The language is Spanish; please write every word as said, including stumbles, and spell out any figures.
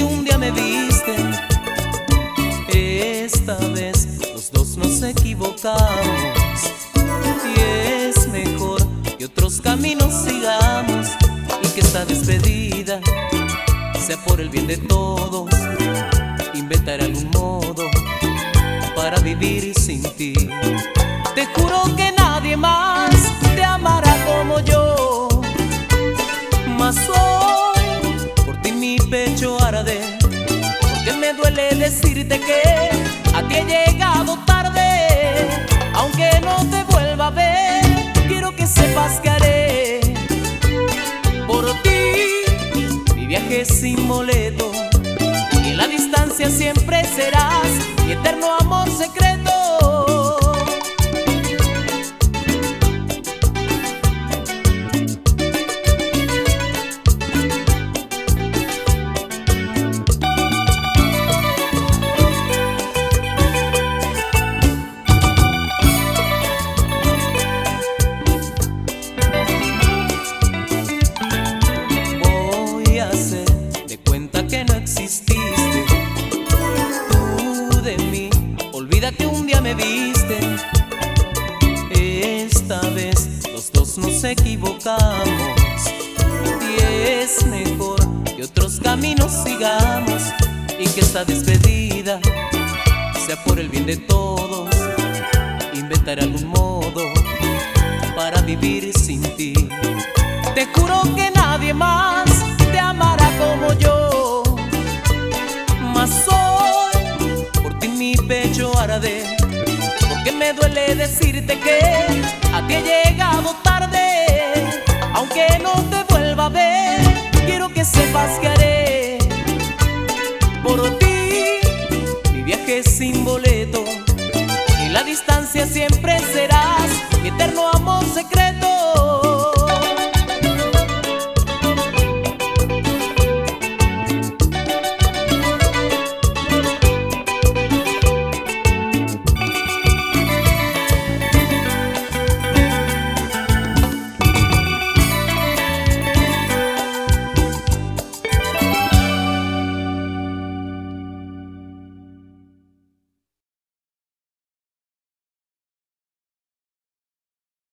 un día me viste. Esta vez los dos nos equivocamos y es mejor que otros caminos sigamos y que esta despedida sea por el bien de todos. Inventaré algún modo para vivir sin ti. Te juro que nadie más te amará como yo, mas hoy por ti mi pecho arde, porque me duele decirte que a ti he llegado tarde. Aunque no te vuelva a ver, quiero que sepas que haré por ti mi viaje sin boleto, y en la distancia siempre serás mi eterno amor secreto. Que no exististe, tú de mí, olvida que un día me viste. Esta vez los dos nos equivocamos y es mejor que otros caminos sigamos y que esta despedida sea por el bien de todos. Inventaré algún modo para vivir sin ti. Te juro que nadie más te amará como yo, mas hoy por ti mi pecho arde, porque me duele decirte que a ti he llegado tarde. Aunque no te vuelva a ver, quiero que sepas que haré